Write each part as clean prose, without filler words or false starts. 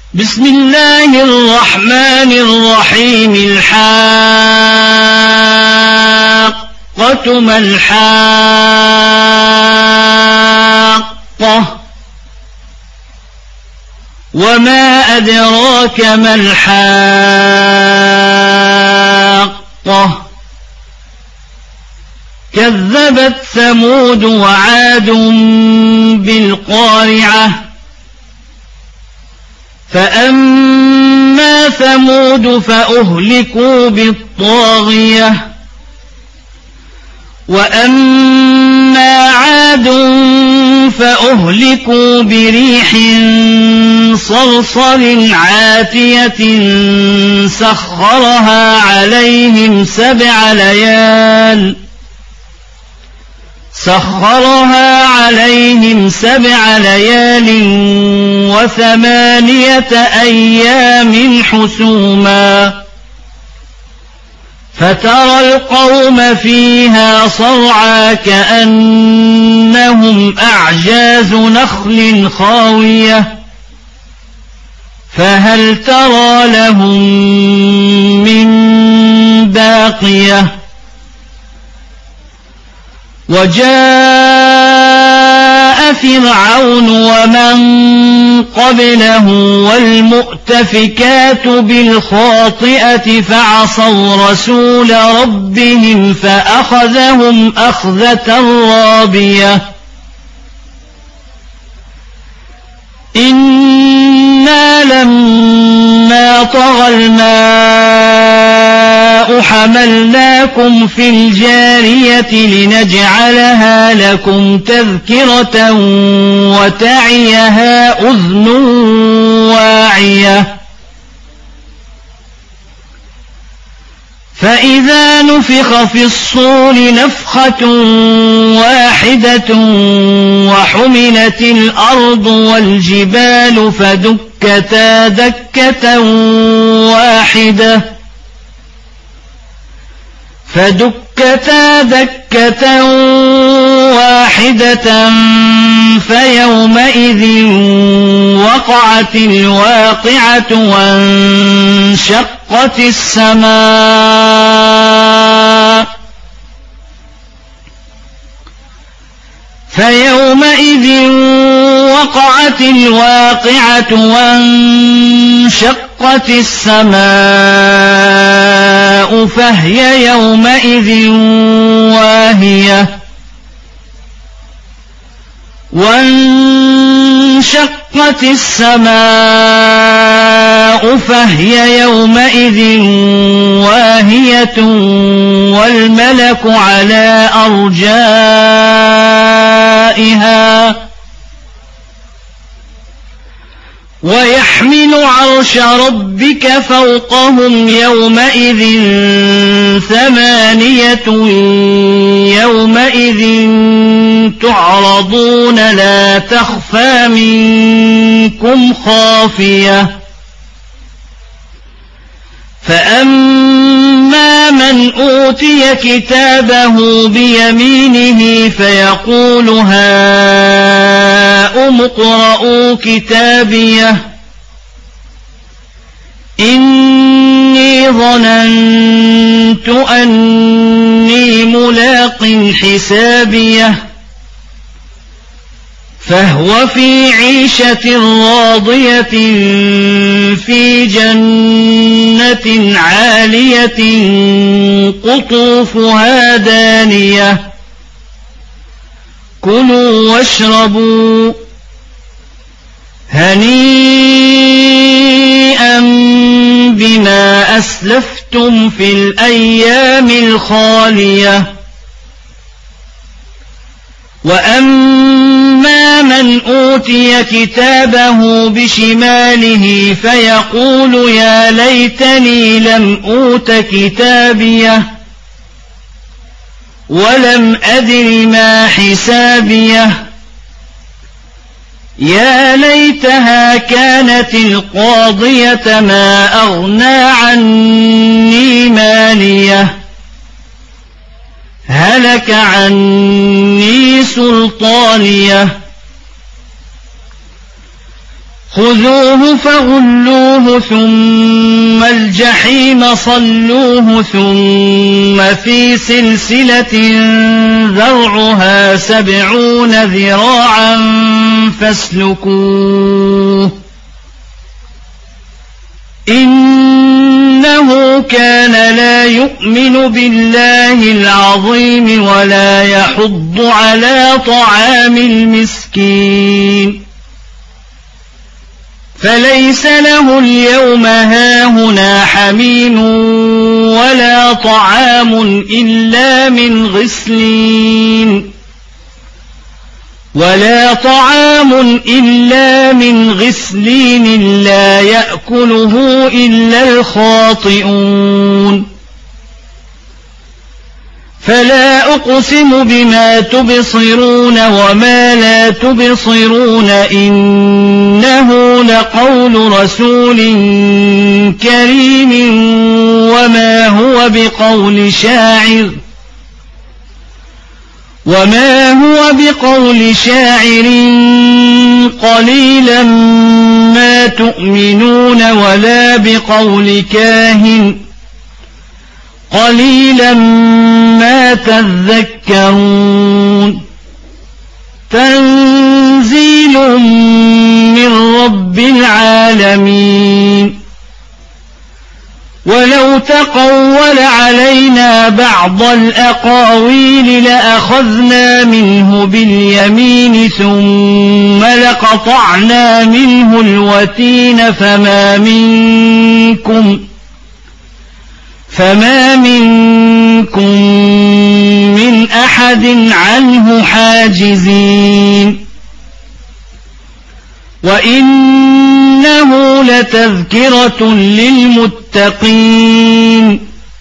بسم الله الرحمن الرحيم الحاقة ما الحاقة وما أدراك ما الحاقة كذبت ثمود وعاد بالقارعة فأما ثمود فأهلكوا بالطاغية وأما عاد فأهلكوا بريح صرصر عاتية سخرها عليهم سبع ليال وثمانية أيام حسوما فترى القوم فيها صرعى كأنهم أعجاز نخل خاوية فهل ترى لهم من باقية وجاء فرعون ومن قبله والمؤتفكات بالخاطئة فعصوا رسول ربهم فأخذهم أخذة رابية إنا لما طغى الماء حملناكم في الجارية لنجعلها لكم تذكرة وتعيها أذن واعية فإذا نفخ في الصور نفخة واحدة وحملت الأرض والجبال فدكتا دكة واحدة فيومئذ وقعت الواقعة وانشقت السماء فهي يومئذ واهية والملك على أرجائها ويحمل عرش ربك فوقهم يومئذ ثمانية يومئذ تعرضون لا تخفى منكم خافية فأما من أوتي كتابه بيمينه فيقول هاؤم اقرءوا كتابيه إني ظننت أني ملاق حسابيه فهو في عيشة راضية في جنة عالية قطوفها دانية كلوا واشربوا هنيئا بما أسلفتم في الأيام الخالية وأما من أوتي كتابه بشماله فيقول يا ليتني لم أوت كتابيه ولم أدر ما حسابيه يا ليتها كانت القاضية ما أغنى عني ماليه هلك عني سلطانيه خذوه فغلوه ثم الجحيم صلوه ثم في سلسلة ذرعها 70 ذراعا فاسلكوه إنه كان لا يؤمن بالله العظيم ولا يحض على طعام المسكين فليس له اليوم هاهنا حميم ولا طعام إلا من غسلين لا يأكله إلا الخاطئون فلا أقسم بما تبصرون وما لا تبصرون إنه لقول رسول كريم وما هو بقول شاعر قليلا ما تؤمنون ولا بقول كاهن قليلا ما تذكرون تنزيل من رب العالمين ولو تقول علينا بعض الأقاويل لأخذنا منه باليمين ثم لقطعنا منه الوتين فما منكم من أحد عنه حاجزين وإنه لتذكرة للمتقين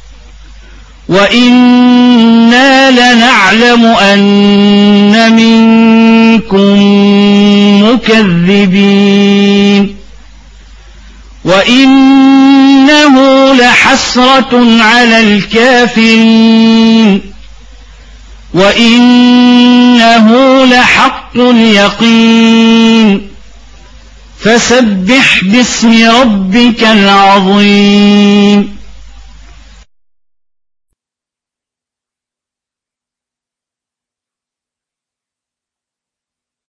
وإنا لنعلم أن منكم مكذبين وإنه لحسرة على الكافرين وإنه لحق اليقين فسبح باسم ربك العظيم